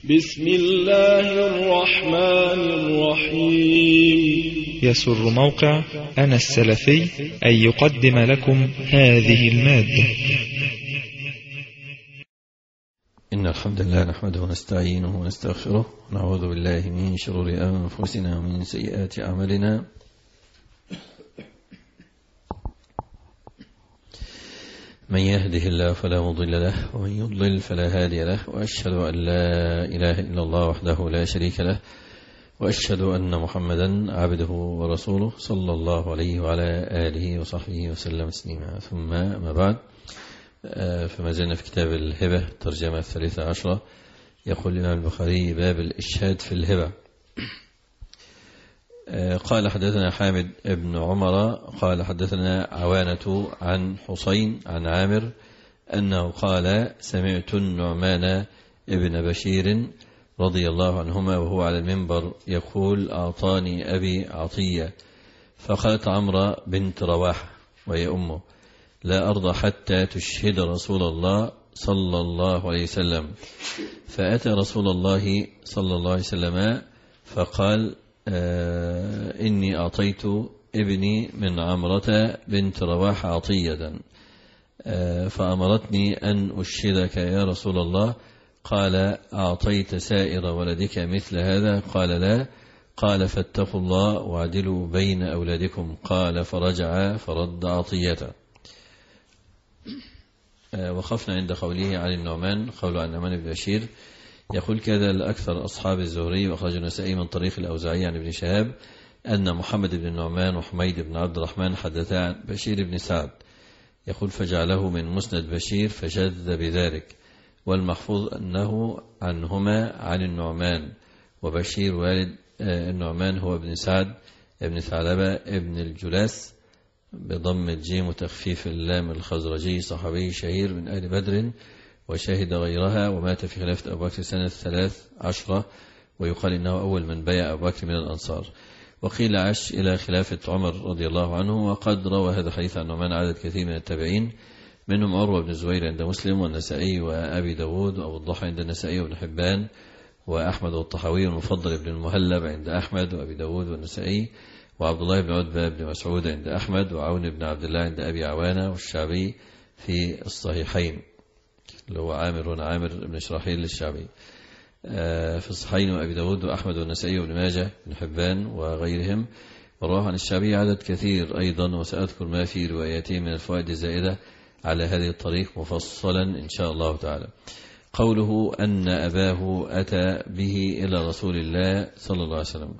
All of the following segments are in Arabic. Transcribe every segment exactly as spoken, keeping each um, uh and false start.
بسم الله الرحمن الرحيم. يسر موقع أنا السلفي أن يقدم لكم هذه المادة. إن الحمد لله نحمده ونستعينه ونستغفره ونعوذ بالله من شرور أنفسنا ومن سيئات أعمالنا. من يهده الله فلا مضل له ومن يضلل فلا هادي له، وأشهد أن لا إله إلا الله وحده لا شريك له، وأشهد أن محمدا عبده ورسوله صلى الله عليه وعلى آله وصحبه وسلم تسليما. ثم ما بعد، فما زلنا في كتاب الهبة الترجمة الثالثة عشرة. يقول الإمام البخاري: باب الإشهاد في الهبة. قال حدثنا حامد بن عمر قال حدثنا عوانة عن حسين عن عامر أنه قال: سمعت النعمان ابن بشير رضي الله عنهما وهو على المنبر يقول: أعطاني أبي عطية. فقالت عمرة بنت رواحة وهي أمه: لا أرضى حتى تشهد رسول الله صلى الله عليه وسلم. فأتى رسول الله صلى الله عليه وسلم فقال: آه إني أعطيت ابني من عمرة بنت رواحة عطية، آه فأمرتني أن أشهدك يا رسول الله. قال: أعطيت سائر ولدك مثل هذا؟ قال: لا. قال: فاتقوا الله واعدلوا بين أولادكم. قال: فرجع فرد عطيته. آه وقفنا عند قوله عن النعمان، قول عن النعمان بن بشير يقول: كذا لأكثر أصحاب الزهري وأخرج النسائي من طريق الأوزاعي عن ابن شهاب أن محمد بن النعمان وحميد بن عبد الرحمن حدثا عن بشير بن سعد. يقول: فجعله من مسند بشير فشذ بذلك، والمحفوظ أنه عنهما عن النعمان. وبشير والد النعمان هو ابن سعد ابن ثعلبة ابن الجلاس بضم الجيم وتخفيف اللام الخزرجي، صحابي شهير من أهل بدر وشهد غيرها، ومات في خلافة أبو بكر سنة ثلاث عشرة، ويقال إنه أول من بايع أبو بكر من الأنصار. وقيل عاش إلى خلافة عمر رضي الله عنه. وقد روى هذا الحديث عن نعمان عدد كثير من التابعين، منهم عروة بن الزبير عند مسلم والنسائي وأبي داود وأبو الضحى عند النسائي وابن حبان وأحمد والطحاوي، والمفضل بن المهلب عند أحمد وأبي داود والنسائي، وعبد الله بن عتبة بن مسعود عند أحمد، وعون بن عبد الله عند أبي عوانة، والشعبي في الصحيحين اللي هو عامر عامر بن شراحيل الشعبي في الصحيحين، وأبي داود وأحمد والنسائي وابن ماجه بن حبان وغيرهم. ورواه عن الشعبي عدد كثير أيضا، وسأذكر ما في روايته من الفوائد الزائدة على هذه الطريق مفصلا إن شاء الله تعالى. قوله أن أباه أتى به إلى رسول الله صلى الله عليه وسلم.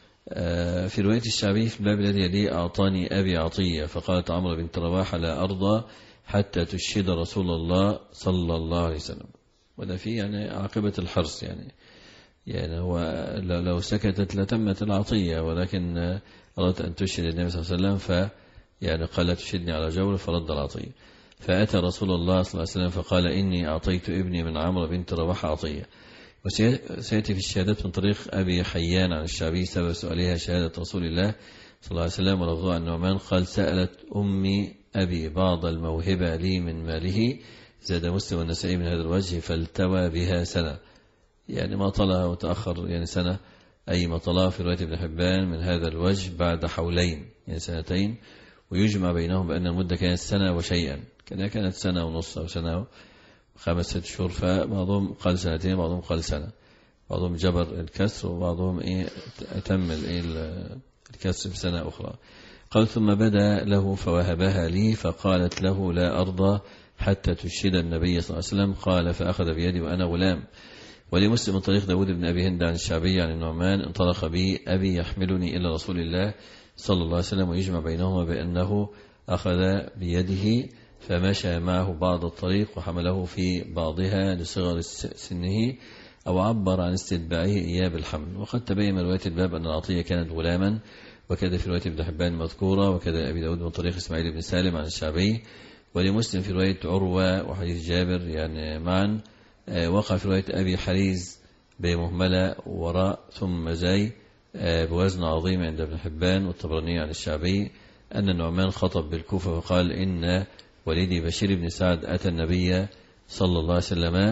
في رواية الشعبي في الباب الذي يليه: أعطاني أبي عطية. فقالت عمرو بنت رواحة: لا أرضى حتى تشهد رسول الله صلى الله عليه وسلم. وده فيه يعني عاقبة الحرص، يعني يعني هو لو سكتت لتمت العطية، ولكن أردت أن تشهد النبي صلى الله عليه وسلم، ف يعني قال: لا تشهدني على جور، فرد العطية. فأتى رسول الله صلى الله عليه وسلم فقال: إني أعطيت ابني من عمرو بنت رواحة عطية. وسيأتي في الشهادات من طريق أبي حيان عن الشعبي سبب سؤالها شهادة رسول الله صلى الله عليه وسلم. ولفظها عن النعمان قال: سألت أمي أبي بعض الموهبة لي من ماله. زاد مسلم والنسائي من هذا الوجه: فالتوى بها سنة، يعني ما طلها وتأخر يعني سنة، أي ما طلها في رواية ابن حبان من هذا الوجه بعد حولين يعني سنتين، ويجمع بينهم بأن المدة كانت سنة وشيئا، كانها كانت سنة ونص أو سنة خمس ست شهور، فبعضهم قال سنتين بعضهم قال سنة، بعضهم جبر الكسر وبعضهم إيه أتم إيه الكسر بسنة أخرى. قال: ثم بدا له فوهبها لي، فقالت له: لا أرضى حتى تشهد النبي صلى الله عليه وسلم. قال: فأخذ بيدي وأنا غلام. ولمسلم من طريق داود بن أبي هند عن الشعبي عن النعمان: انطلق بي أبي يحملني إلى رسول الله صلى الله عليه وسلم، ويجمع بينهما بأنه أخذ بيده فمشى معه بعض الطريق وحمله في بعضها لصغر سنه، أو عبر عن استتباعه إياه بالحمل. وقد تبين من رواية الباب أن العطية كانت غلاما، وكذا في رواية ابن حبان مذكورة، وكذا أبي داود من طريق إسماعيل بن سالم عن الشعبي. ولمسلم في رواية عروة وحديث جابر يعني معا. وقع في رواية أبي حريز بمهملة وراء ثم زي بوزن عظيم عند ابن حبان والطبراني عن الشعبي أن النعمان خطب بالكوفة فقال: إن وليدي بشير بن سعد أتى النبي صلى الله عليه وسلم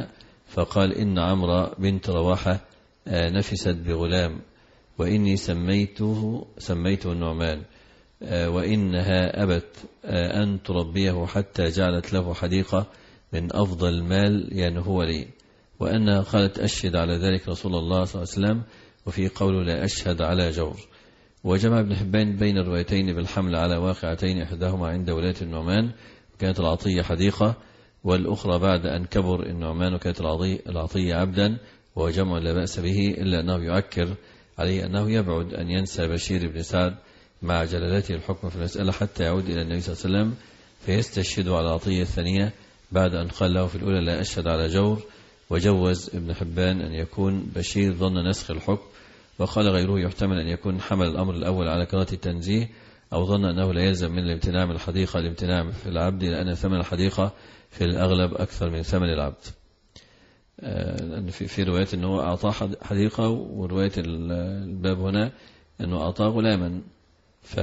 فقال إن عمرو بنت رواحة نفست بغلام وإني سميته سميته النعمان وإنها أبت أن تربيه حتى جعلت له حديقة من أفضل المال يعني هو لي، وأنها قالت أشهد على ذلك رسول الله صلى الله عليه وسلم، وفي قوله لا أشهد على جور. وجمع ابن حبان بين الروايتين بالحمل على واقعتين، إحداهما عند ولاية النعمان وكانت العطية حديقة، والأخرى بعد أن كبر النعمان وكانت العطية عبدا، وجمع لا بأس به إلا أنه يؤكر عليه أنه يبعد أن ينسى بشير بن سعد مع جلالته الحكم في المسألة حتى يعود إلى النبي صلى الله عليه وسلم فيستشهد على العطية الثانية بعد أن قال له في الأولى لا أشهد على جور. وجوز ابن حبان أن يكون بشير ظن نسخ الحكم، وقال غيره يحتمل أن يكون حمل الأمر الأول على كراهة التنزيه، أو ظن أنه لا يلزم من الامتناع من الحديقة الامتناع في العبد، لأن ثمن الحديقة في الأغلب أكثر من ثمن العبد. في رواية أنه أعطاه حديقة، ورواية الباب هنا أنه أعطاه غلاما، ف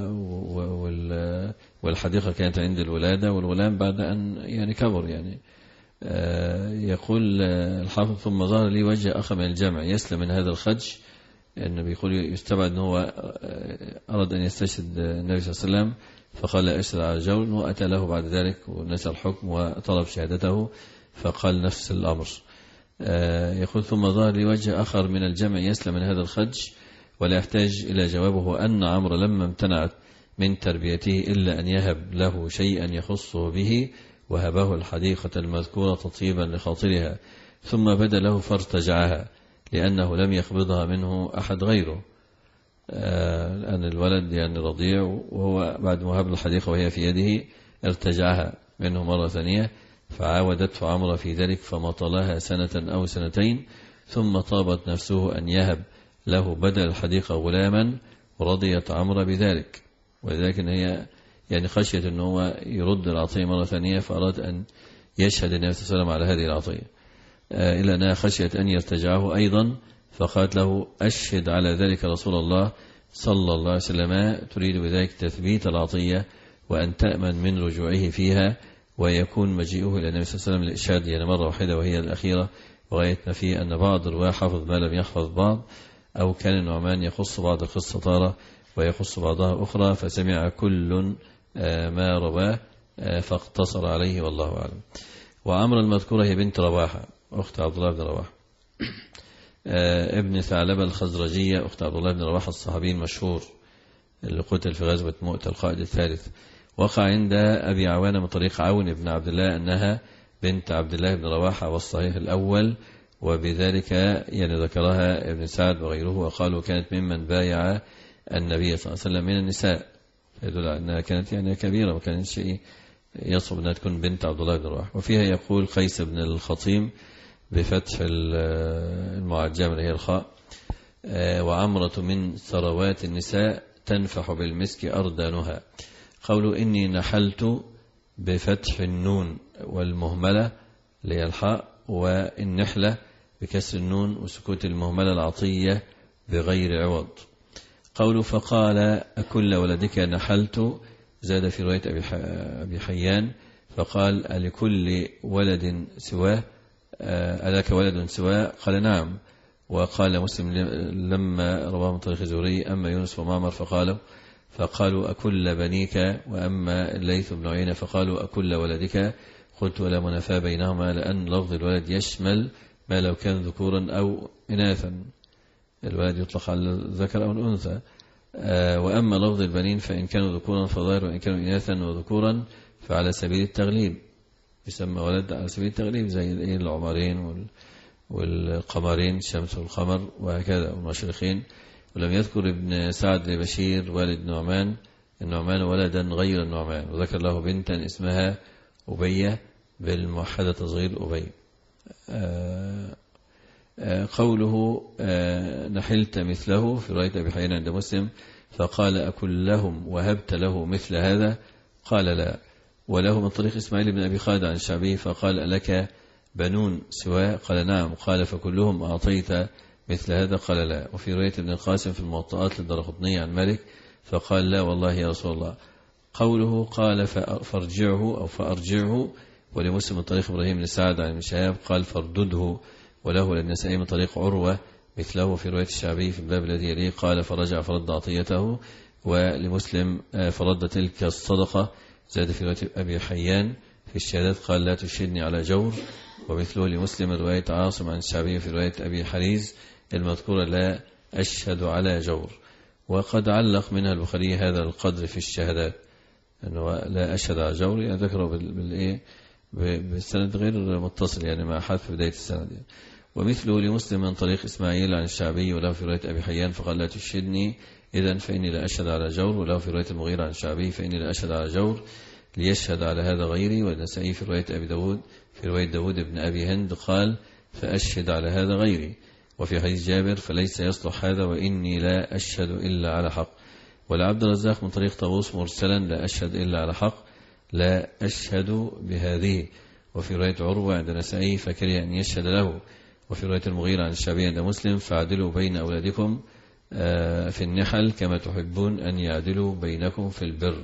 والحديقة كانت عند الولادة والغلام بعد أن يعني كبر. يعني يقول الحافظ ثم ظهر لي وجه أخر من الجمع يسلم من هذا الخدج، أنه بيقول يستبعد أنه أراد أن يستشهد النبي صلى الله عليه وسلم فقال لا أشهد على جور، أنه أتى له بعد ذلك ونسى الحكم وطلب شهادته فقال نفس الأمر. يقول ثم ظهر لي وجه آخر من الجمع يسلم من هذا الخدج ولا يحتاج إلى جوابه، أن عمرو لما امتنعت من تربيته إلا أن يهب له شيئا يخصه به وهبه الحديقة المذكورة تطيبا لخاطرها، ثم بدا له فارتجعها لأنه لم يقبضها منه أحد غيره، لأن الولد يعني رضيع، وهو بعد ما هب الحديقة وهي في يده ارتجعها منه مرة ثانية، فعاودته عمرو في ذلك فمطلها سنة أو سنتين، ثم طابت نفسه أن يهب له بدل الحديقة غلاما، ورضيت عمرو بذلك. ولذلك هي يعني خشية أنه هو يرد العطية مرة ثانية، فأراد أن يشهد النبي صلى الله عليه وسلم على هذه العطية، إلا أنها خشية أن يرتجعه أيضا، فقالت له أشهد على ذلك رسول الله صلى الله عليه وسلم، تريد بذلك تثبيت العطية وأن تأمن من رجوعه فيها، ويكون مجيئه إلى النبي صلى الله عليه وسلم للإشهاد يعني مرة واحدة وهي الأخيرة، وغايتنا فيه أن بعض الرواة حفظ ما لم يحفظ بعض، أو كان النعمان يخص بعض القصة طارة ويخص بعضها أخرى، فسمع كل ما رواه فاقتصر عليه والله أعلم. وعمر المذكورة هي بنت رواحة أخت عبد الله بن رواحة، ابن ثعلبة الخزرجية أخت عبد الله بن رواحة الصحابي المشهور اللي قتل في غزوة مؤتة القائد الثالث. وقع عند أبي عوانة من طريق عون بن عبد الله أنها بنت عبد الله بن رواحة، والصحيح الأول، وبذلك يعني ذكرها ابن سعد وغيره، وقالوا كانت ممن بايع النبي صلى الله عليه وسلم من النساء، يدل على أنها كانت يعني كبيرة وكانت شيء يصعب أنها تكون بنت عبد الله بن رواحة. وفيها يقول قيس بن الخطيم بفتح المعجمة اللي هي الخاء، وعمرة من ثروات النساء تنفح بالمسك أردانها. قولوا إني نحلت بفتح النون والمهملة اللي هي الحاء، والنحلة بكسر النون وسكوت المهملة العطية بغير عوض. قولوا فقال أكل ولدك نحلت، زاد في رواية أبي حيان فقال ألكل ولد سواه ألك ولد سواه؟ قال نعم. وقال مسلم لما رواه من طريق زوري أما يونس ومعمر فقالوا فقالوا أكل بنيك، وأما الليث بن عيينة فقالوا أكل ولدك، قلت ولا منافاة بينهما، لأن لفظ الولد يشمل ما لو كان ذكورا أو إناثا، الولد يطلق على الذكر أو الأنثى، وأما لفظ البنين فإن كانوا ذكورا فظاهر، وإن كانوا إناثا وذكورا فعلى سبيل التغليب، يسمى ولد على سبيل التغليب زي العمرين والقمرين الشمس والقمر وهكذا والمشرقين. ولم يذكر ابن سعد لبشير والد نعمان النعمان ولدا غير النعمان، وذكر له بنتا اسمها أبية بالموحدة تصغير أبي. آآ آآ قوله نحلت مثله في رواية أبي حيان عند مسلم فقال أكل لهم وهبت له مثل هذا؟ قال لا. وله من طريق إسماعيل بن أبي خالد عن الشعبي فقال ألك بنون سواه؟ قال نعم. قال فكلهم أعطيت مثل هذا؟ قال لا. وفي رواية ابن القاسم في الموطئات للدرقطني عن مالك فقال لا والله يا رسول الله. قوله قال فأرجعه أو فأرجعه ولمسلم من طريق إبراهيم بن سعد عن ابن شهاب قال فردده، وله للنسائي من طريق عروة مثله في رواية الشعبي في الباب الذي يليه قال فرجع فرد عطيته. ولمسلم فرد تلك الصدقة، زاد في رواية أبي حيان في الشهادات قال لا تشهدني على جور. ومثله لمسلم رواية عاصم عن الشعبي في رواية أبي حريز المذكورة لا أشهد على جور. وقد علق منها البخاري هذا القدر في الشهادات أنه لا أشهد على جور، يعني ذكره بالإيه بالسند غير متصل يعني مع حذف بداية السند يعني. ومثله لمسلم من طريق إسماعيل عن الشعبي وله في رواية أبي حيان فقال لا تشهدني إذن فإني لا أشهد على جور. وله في رواية المغيرة عن الشعبي فإني لا أشهد على جور ليشهد على هذا غيري. والنسائي في رواية أبي داود في رواية داود بن أبي هند قال فأشهد على هذا غيري. وفي حديث جابر فليس يصلح هذا وإني لا أشهد إلا على حق. ولعبد الرزاق من طريق طاووس مرسلا لا أشهد إلا على حق لا أشهد بهذه. وفي رواية عروة عند النسائي فكره أن يشهد له. وفي رواية المغيرة عن الشعبي عند مسلم فاعدلوا بين أولادكم في النحل كما تحبون أن يعدلوا بينكم في البر.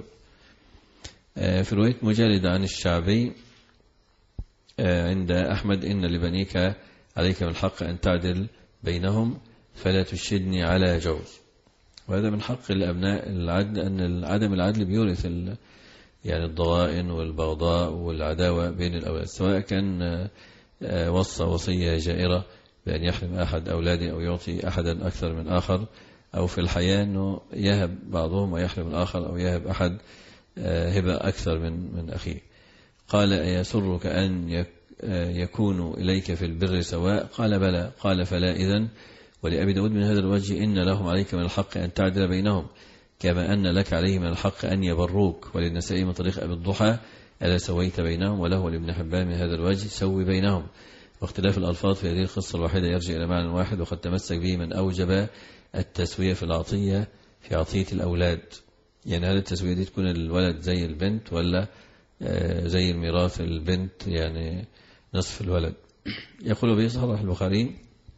في رواية مجالد عن الشعبي عند أحمد إن لبنيك عليك من الحق أن تعدل بينهم فلا تشهدني على جور. وهذا من حق الأبناء العدل، أن عدم العدل بيورث يعني الضغائن والبغضاء والعداوة بين الأولاد، سواء كان وصى وصية جائرة بأن يحرم أحد أولاده أو يعطي أحدا أكثر من آخر، أو في الحياة أنه يهب بعضهم ويحرم الآخر، أو يهب أحد هبة أكثر من من أخيه. قال يسرك أن يكونوا إليك في البر سواء؟ قال بلى. قال فلا إذن. ولأبي داود من هذا الوجه إن لهم عليك من الحق أن تعدل بينهم كما أن لك عليه من الحق أن يبروك. وللنسائي من طريق أبي الضحى ألا سويت بينهم؟ وله لابن حبان من هذا الوجه سوي بينهم. واختلاف الألفاظ في هذه القصة الواحدة يرجع إلى معنى واحد، وقد تمسك به من أوجب التسوية في العطية في عطية الأولاد. يعني هل التسوية دي تكون الولد زي البنت ولا زي الميراث البنت يعني نصف الولد؟ يقول به صحيح البخاري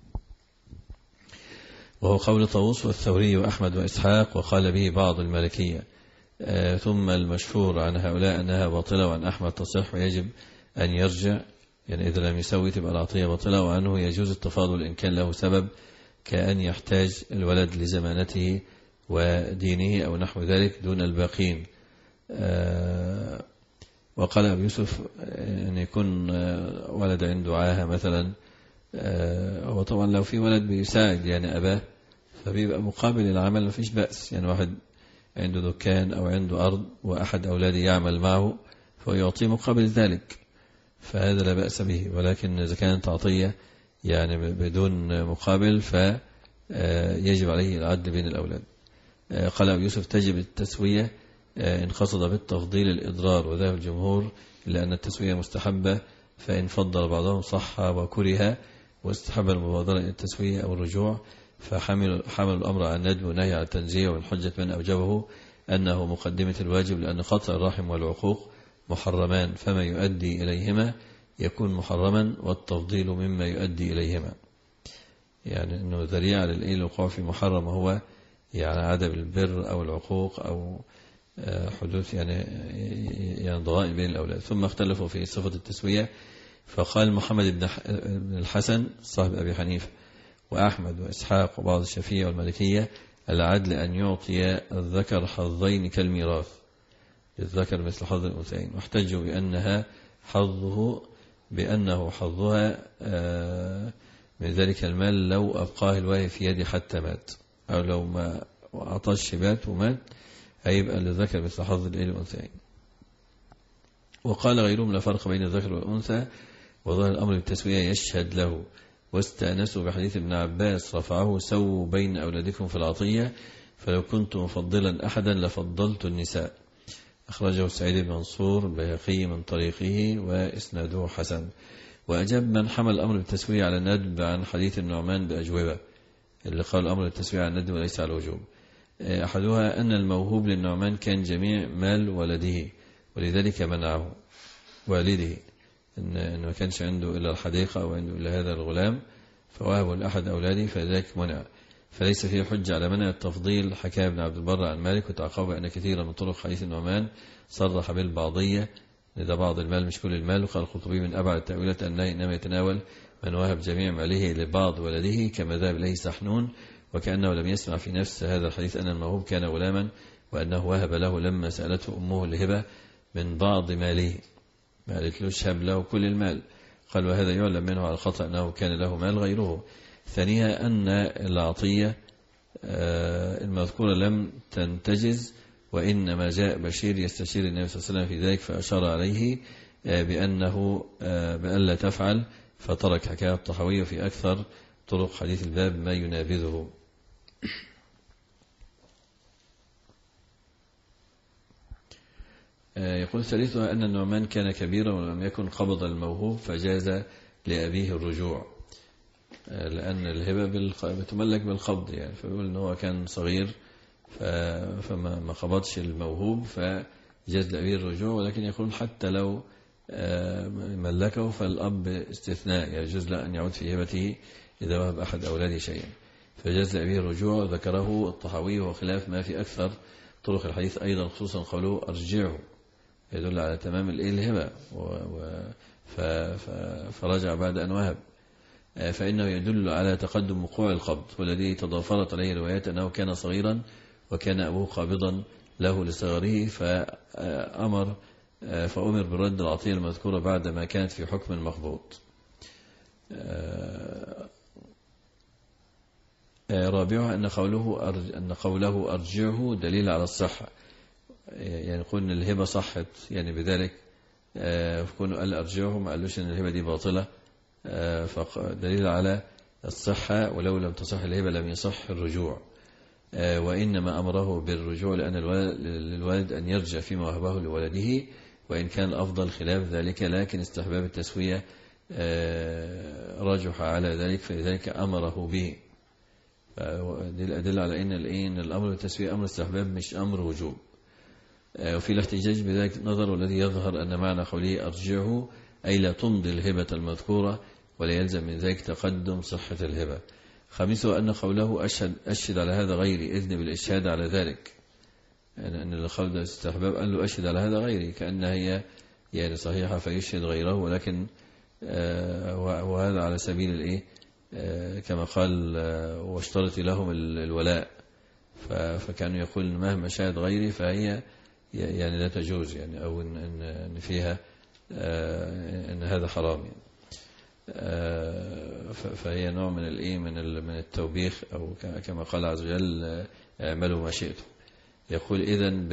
وهو قول طاووس والثوري وأحمد وإسحاق، وقال به بعض المالكية. ثم المشهور عن هؤلاء أنها باطلة، وعن أحمد تصح ويجب أن يرجع، يعني إذا لم يسوي تبقى العطية باطلة. وعنه يجوز التفاضل إن كان له سبب كأن يحتاج الولد لزمانته ودينه أو نحو ذلك دون الباقين. وقال أبو يوسف أن يكون ولد عنده عاهة مثلا، وطبعا لو في ولد بيساعد يعني أباه فبيبقى مقابل العمل ما فيش بأس. يعني واحد عنده دكان أو عنده أرض وأحد أولاده يعمل معه فيعطيه مقابل ذلك، فهذا لا بأس به. ولكن إذا كانت عطية يعني بدون مقابل فيجب عليه العدل بين الأولاد. قال أبو يوسف تجب التسوية إن قصد بالتفضيل الإضرار، وذهب الجمهور إلا أن التسوية مستحبة، فإن فضل بعضهم صح وكره، واستحب المبادرة إلى التسوية أو الرجوع. فحمل حمل الأمر عن الندب ونهي عن التنزيه، ومن حجة من أوجبه أنه مقدمة الواجب، لأن قطع الرحم والعقوق محرمان، فما يؤدي إليهما يكون محرما، والتفضيل مما يؤدي إليهما. يعني أنه ذريعة للوقوع في محرم هو يعني عدم البر أو العقوق أو حدوث يعني يعني ضغائن بين الأولاد. ثم اختلفوا في صفة التسوية، فقال محمد بن الحسن صاحب أبي حنيفة وأحمد وإسحاق وبعض الشافعية والمالكية العدل أن يعطي الذكر حظين كالميراث، للذكر مثل حظ الأنثيين، واحتجوا بأنها حظه بأنه حظها من ذلك المال لو أبقاه الواهي في يدي حتى مات، أو لو ما أعطاش بات ومات هيبقى للذكر مثل حظ الأنثيين. وقال غيرهم لا فرق بين الذكر والأنثى، وظهر الأمر بالتسوية يشهد له. واستأنسوا بحديث ابن عباس رفعه سووا بين أولادكم في العطية، فلو كنت مفضلا أحدا لفضلت النساء. أخرجه سعيد بن منصور البيهقي من طريقه وإسناده حسن. وأجاب من حمل الأمر بالتسوية على الندب عن حديث النعمان بأجوبة، اللي قال الأمر بالتسوية على الندب وليس على الوجوب. أحدها أن الموهوب للنعمان كان جميع مال ولده، ولذلك منعه والده، إن ما كانش عنده إلا الحديقة أو عنده إلا هذا الغلام فوهبه لأحد أولاده، فذلك منع. فليس فيه حجة على منع التفضيل. حكى ابن عبد البر عن مالك وتعقب أن كثيرا من طرق حديث النعمان صرح بالبعضية ده بعض المال مش كل المال. وقال القرطبي من أبعد التأويلات أنه إنما يتناول من وهب جميع ماله لبعض ولده كما ذهب إليه سحنون، وكأنه لم يسمع في نفس هذا الحديث أن الموهوب كان غلاما وأنه وهب له لما سألته أمه الهبة من بعض ماله، ما قالتلوش هب له كل المال. قال وهذا يعلم منه على الخطأ أنه كان له مال غيره. ثانيها أن العطية المذكورة لم تنتجز، وإنما جاء بشير يستشير النبي صلى الله عليه وسلم في ذلك فأشار عليه بأنه بأن لا تفعل، فترك حكاية الطحاوية في أكثر طرق حديث الباب ما ينابذه. يقول ثالثها أن النعمان كان كبيرا ولم يكن قبض الموهوب فجاز لأبيه الرجوع، لأن الهبة بتملك بالقبض يعني، فيقول أنه كان صغير فما قبضش الموهوب فجاز لأبيه الرجوع، ولكن يقول حتى لو ملكه فالأب استثناء يجوز له أن يعود في هبته إذا وهب أحد أولاده شيئا، فجاز لأبيه الرجوع. ذكره الطحاوي وخلاف ما في أكثر طرق الحديث أيضا، خصوصا قوله أرجعه يدل على تمام الهبة فرجع بعد أن وهب، فإنه يدل على تقدم وقوع القبض، والذي تضافرت عليه روايات أنه كان صغيرا وكان أبوه قابضا له لصغره فأمر فأمر بالرد العطية المذكورة بعد ما كانت في حكم المخبوط. رابعها أن قوله أن قوله أرجعه دليل على الصحة، يعني يقول أن الهبة صحت، يعني بذلك فكونه قال أرجعه ما قالوش أن الهبة دي باطلة، فدليل على الصحة، ولو لم تصح الهبة لم يصح الرجوع، وإنما أمره بالرجوع لأن للوالد أن يرجع فيما وهبه لولده، وإن كان الأفضل خلاف ذلك، لكن استحباب التسوية رجح على ذلك فلذلك أمره به. دي الأدلة على أن الأمر بالتسوية أمر استحباب مش أمر وجوب. وفي الاحتجاج بذلك نظر، والذي يظهر أن معنى قوله أرجعه أي لا تمضي الهبة المذكورة ولا يلزم من ذلك تقدم صحة الهبة. خامسه أن قوله أشهد, أشهد على هذا غيري إذن بالإشهاد على ذلك، يعني أن القول ده استحباب قال له أشهد على هذا غيري كأنها هي يعني صحيحة فيشهد غيره، ولكن وهذا على سبيل الإيه كما قال واشترط لهم الولاء، فكانوا يقول مهما شهد غيري فهي يعني لا تجوز، يعني أو إن, إن فيها إن هذا حرام يعني. فهي نوع من الإيه من من التوبيخ، أو كما قال عز وجل اعملوا ما شئتم. يقول إذن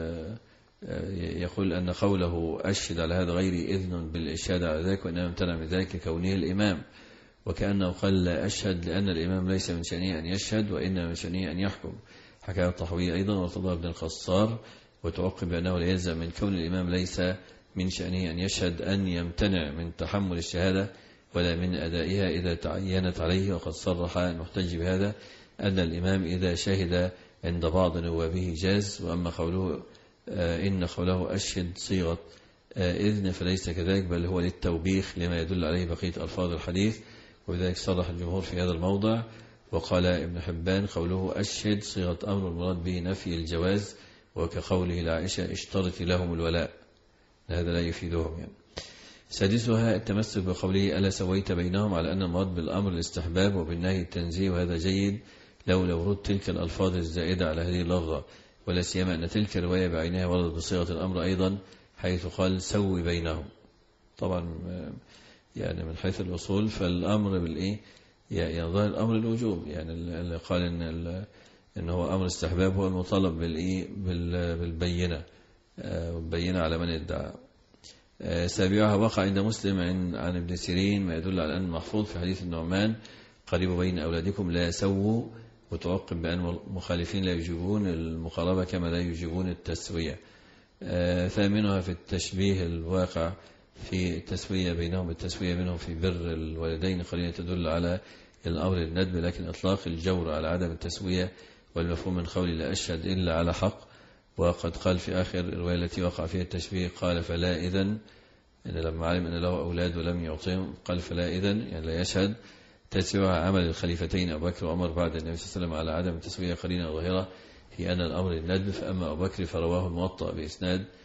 يقول أن قوله أشهد على هذا غيري إذن بالإشهاد على ذلك، وإنما امتنع من ذلك كونه الإمام، وكأنه قال لا أشهد لأن الإمام ليس من شأنه أن يشهد وإنما من شأنه أن يحكم. حكى الطحاوي أيضا وارتضى ابن الخصار وتعقب بأنه لا يلزم من كون الإمام ليس من شأنه أن يشهد أن يمتنع من تحمل الشهادة ولا من أدائها إذا تعينت عليه. وقد صرح المحتج بهذا أن الإمام إذا شهد عند بعض نوابه جاز، وأما قوله إن قوله أشهد صيغة إذن فليس كذلك، بل هو للتوبيخ لما يدل عليه بقية ألفاظ الحديث، وبذلك صرح الجمهور في هذا الموضع. وقال ابن حبان قوله أشهد صيغة أمر المراد به نفي الجواز، وكقوله لعائشة اشترط لهم الولاء، هذا لا يفيدهم يعني. سادسها التمسك بقوله ألا سويت بينهم، على أن المراد بالأمر الاستحباب وبالنهي التنزيه، وهذا جيد لو لو ورد تلك الألفاظ الزائدة على هذه اللفظة، ولا سيما أن تلك الرواية بعينها وردت بصيغة الأمر أيضا حيث قال سوي بينهم. طبعا يعني من حيث الأصول فالأمر بالإيه يعني ظاهر الأمر الوجوب، يعني اللي قال إن إن هو أمر استحباب هو المطالب بالإيه بالبينة والبينة على من ادعى. سابعها وقع عند مسلم عن عن ابن سيرين ما يدل على أن محفوظ في حديث النعمان قريبوا بين أولادكم لا سووا، وتعقب بأن المخالفين لا يجيبون المقاربة كما لا يجيبون التسوية. ثامنها في التشبيه الواقع في التسوية بينهم، التسوية منهم في بر الوالدين قرينة تدل على الأمر الندب، لكن إطلاق الجور على عدم التسوية والمفهوم من قول لا أشهد إلا على حق. وقد قال في آخر الرواية التي وقع فيها التشبيه قال فلا إذن، إن لما علم أن له أولاد ولم يعطيهم قال فلا إذن يعني لا يشهد. تسويها عمل الخليفتين أبو بكر وعمر بعد النبي صلى الله عليه وسلم على عدم التسوية قرينة ظاهرة في أن الأمر الندب. فأما أبو بكر فرواه الموطأ بإسناد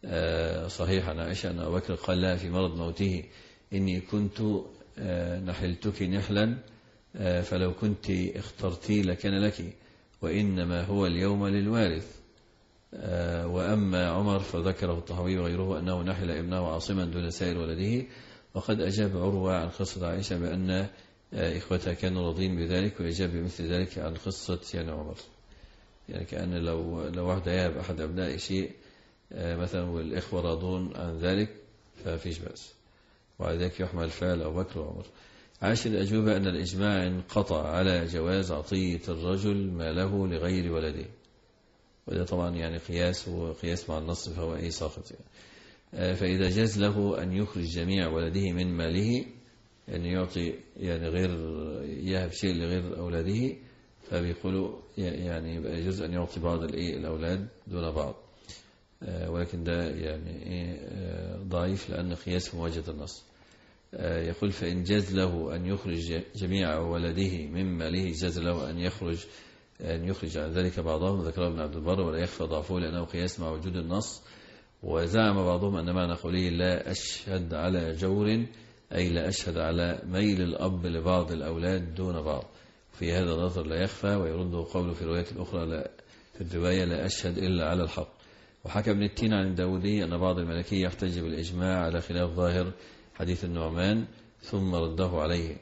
صحيح عن عائشة أن أبو بكر قال لها في مرض موته إني كنت نحلتك نحلا فلو كنت اخترتي لكان لك وإنما هو اليوم للوارث. وأما عمر فذكره الطحاوي وغيره أنه نحل ابنه عاصما دون سائر ولده. وقد أجاب عروة عن قصة عائشة بأن إخوتها كانوا راضين بذلك، ويجاب بمثل ذلك عن قصة يعني عمر. يعني كأن لو لو واحد يهب أحد أبناء شيء مثلا والإخوة راضون عن ذلك ففيش بأس، وعلى ذلك يحمل فعل أبو بكر وعمر. عاشر الأجوبة أن الإجماع انقطع على جواز عطية الرجل ما له لغير ولده، وده طبعا يعني قياس وقياس مع النص فهو أي ساقط يعني. فإذا جاز له أن يخرج جميع ولده من ماله، أن يعطي يعني غير يهب شيء لغير أولاده، فبيقولوا يعني يبقى يجوز أن يعطي بعض الأولاد دون بعض، ولكن ده يعني ضعيف لأن قياس في مواجهة النص. يقول فإن جاز له أن يخرج جميع ولده من ماله جاز له أن يخرج أن يخرج عن ذلك بعضهم، ذكره ابن عبد البر ولا يخفى ضعفه لأنه قياس مع وجود النص. وزعم بعضهم أن معنى قوله لا أشهد على جور أي لا أشهد على ميل الأب لبعض الأولاد دون بعض، في هذا النظر لا يخفى. ويرده قوله في الرواية الأخرى لا في الرواية لا أشهد إلا على الحق. وحكى ابن التين عن الداودي أن بعض الملكية يحتج بالإجماع على خلاف ظاهر حديث النعمان ثم رده عليه.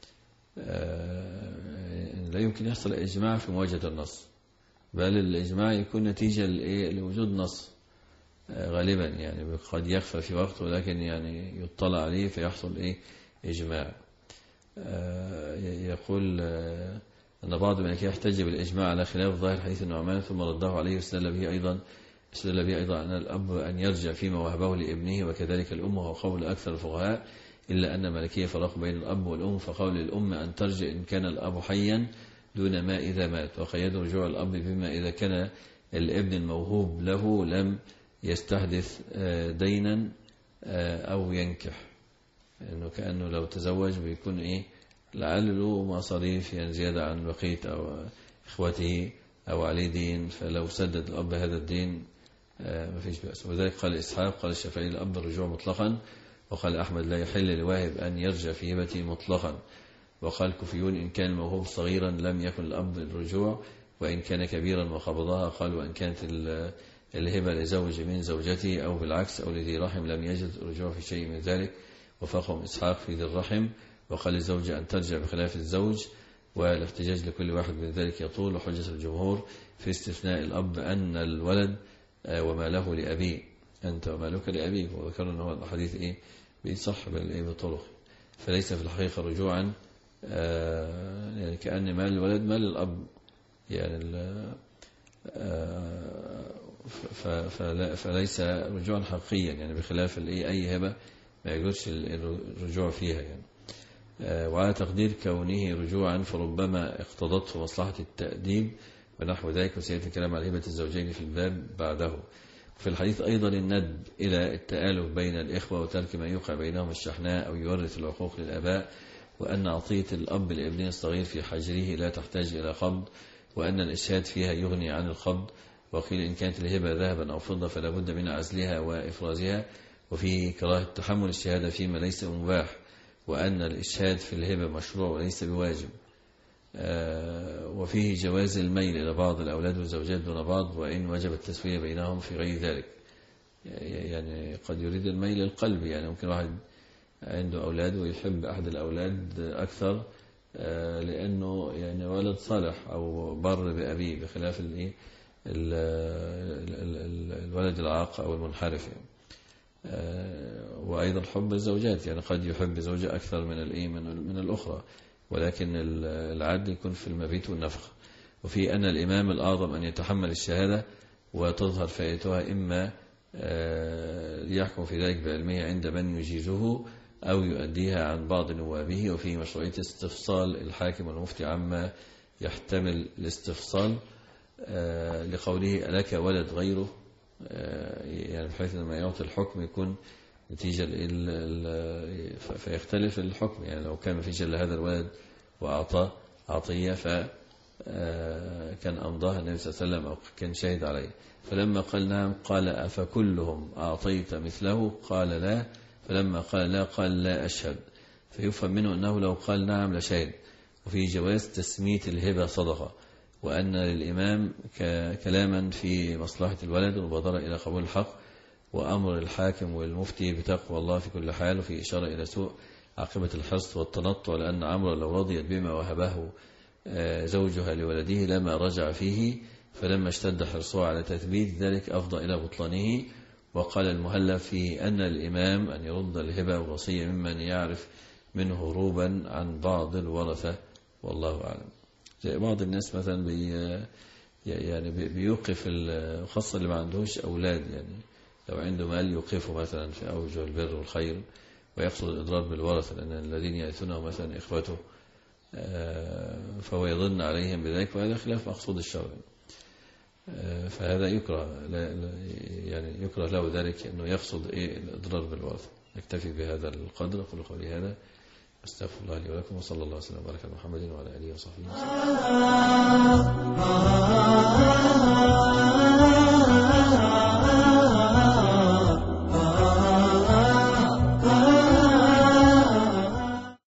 لا يمكن يحصل إجماع في مواجهة النص، بل الإجماع يكون نتيجة لوجود نص غالبا، يعني قد يخفى في وقت ولكن يعني يطلع عليه فيحصل إيه إجماع. يقول أن بعض الملكية يحتج بالإجماع على خلاف ظاهر حديث النعمان ثم رده عليه، واستدل به أيضا استدل به أيضا أن الأب أن يرجع فيما وهبه لابنه وكذلك الأم، وهو قول أكثر الفقهاء، إلا أن الملكية فرقوا بين الأب والأم، فقول الأم أن ترجع إن كان الأب حيا دون ما إذا مات، وقيدوا رجوع الأب بما إذا كان الابن الموهوب له لم يستحدث دينا أو ينكح، إنه كأنه لو تزوج بيكون إيه لعل له مصاريف يعني زيادة عن بقية أو إخوته أو عليه دين، فلو سدد الأب هذا الدين ما فيش بأس. وذلك قال إسحاق قال الشافعي الأب الرجوع مطلقا، وقال أحمد لا يحل لواهب أن يرجع في هبته مطلقا، وقال كوفيون إن كان الموهوب صغيرا لم يكن الأب الرجوع، وإن كان كبيرا وقبضها قال وإن كانت الهبة لزوج من زوجته أو بالعكس أو لذي رحم لم يجد رجوع في شيء من ذلك، وفقهم إسحاق في ذي الرحم، وقال الزوجة أن ترجع بخلاف الزوج، والاحتجاج لكل واحد من ذلك يطول. وحجة الجمهور في استثناء الأب أن الولد وما له لأبيه أنت وما لك لأبيه، وذكرنا أنه الحديث إيه بيصح بالطرق، فليس في الحقيقة رجوعا يعني كأن مال الولد مال الأب يعني فليس رجوعا حقيقيا يعني بخلاف أي هبة ما يجوزش الرجوع فيها يعني. وعلى تقدير كونه رجوعا فربما اقتضته مصلحة التأديب ونحو ذلك، وسيأتي الكلام على هبة الزوجين في الباب بعده. في الحديث أيضا الندب إلى التآلف بين الإخوة وترك ما يوقع بينهم الشحناء أو يورث العقوق للآباء، وأن عطية الأب لابنه الصغير في حجره لا تحتاج إلى قبض، وأن الإشهاد فيها يغني عن القبض. وقيل إن كانت الهبة ذهبا أو فضة فلا بد من عزلها وإفرازها، وفيه كراهة تحمل الشهادة فيما ليس مباح، وأن الإشهاد في الهبة مشروع وليس بواجب. وفيه جواز الميل إلى بعض الأولاد والزوجات دون بعض وإن وجب التسوية بينهم في غير ذلك. يعني قد يريد الميل القلب، يعني ممكن واحد عنده أولاد ويحب أحد الأولاد أكثر لأنه يعني ولد صالح أو بر بأبيه، بخلاف الولد العاق أو المنحرف يعني. وأيضا حب الزوجات، يعني قد يحب زوجة أكثر من الإيه من الأخرى، ولكن العدل يكون في المبيت والنفقة. وفي أن الإمام الأعظم أن يتحمل الشهادة وتظهر فائدتها إما ليحكم في ذلك بعلمه عند من يجيزه أو يؤديها عن بعض نوابه. وفي مشروعية استفصال الحاكم والمفتي عما يحتمل الاستفصال لقوله ألك ولد غيره، يعني بحيث لما يعطي الحكم يكون نتيجة فيختلف الحكم، يعني لو كان في جل هذا الولد وأعطى عطية كان أمضاها النبي صلى الله عليه وسلم أو كان شاهد عليه. فلما قال نعم قال أفكلهم أعطيت مثله؟ قال لا. فلما قال لا قال لا أشهد. فيفهم منه أنه لو قال نعم لشهد. وفي جواز تسمية الهبة صدقة، وأن للإمام كلاما في مصلحة الولد والمبادرة إلى قبول الحق، وأمر الحاكم والمفتي بتقوى الله في كل حال، وفي إشارة إلى سوء عاقبة الحرص والتنطع، لأن عمرو لو رضيت بما وهبه زوجها لولده لما رجع فيه، فلما اشتد حرصه على تثبيت ذلك أفضى إلى بطلانه. وقال المهلب في أن الإمام أن يرد الهبة والوصية ممن يعرف منه هروبا عن بعض الورثة، والله أعلم. زي بعض الناس مثلا بي يعني بيوقف الخاصة اللي ما عندهوش أولاد، يعني لو عنده مال يوقفه مثلا في أوجه البر والخير، ويقصد الإضرار بالورثة، لأن الذين يأتونه مثلا إخوته فهو يظن عليهم بذلك، وهذا خلاف مقصود الشرع. فهذا يكره، يعني يكره له ذلك أنه يقصد إيه الإضرار بالورثة. نكتفي بهذا القدر. أقول قولي هذا، أستغفر الله لي ولكم، وصلى الله وسلم وبارك على محمد وعلى آله وصحبه وسلم.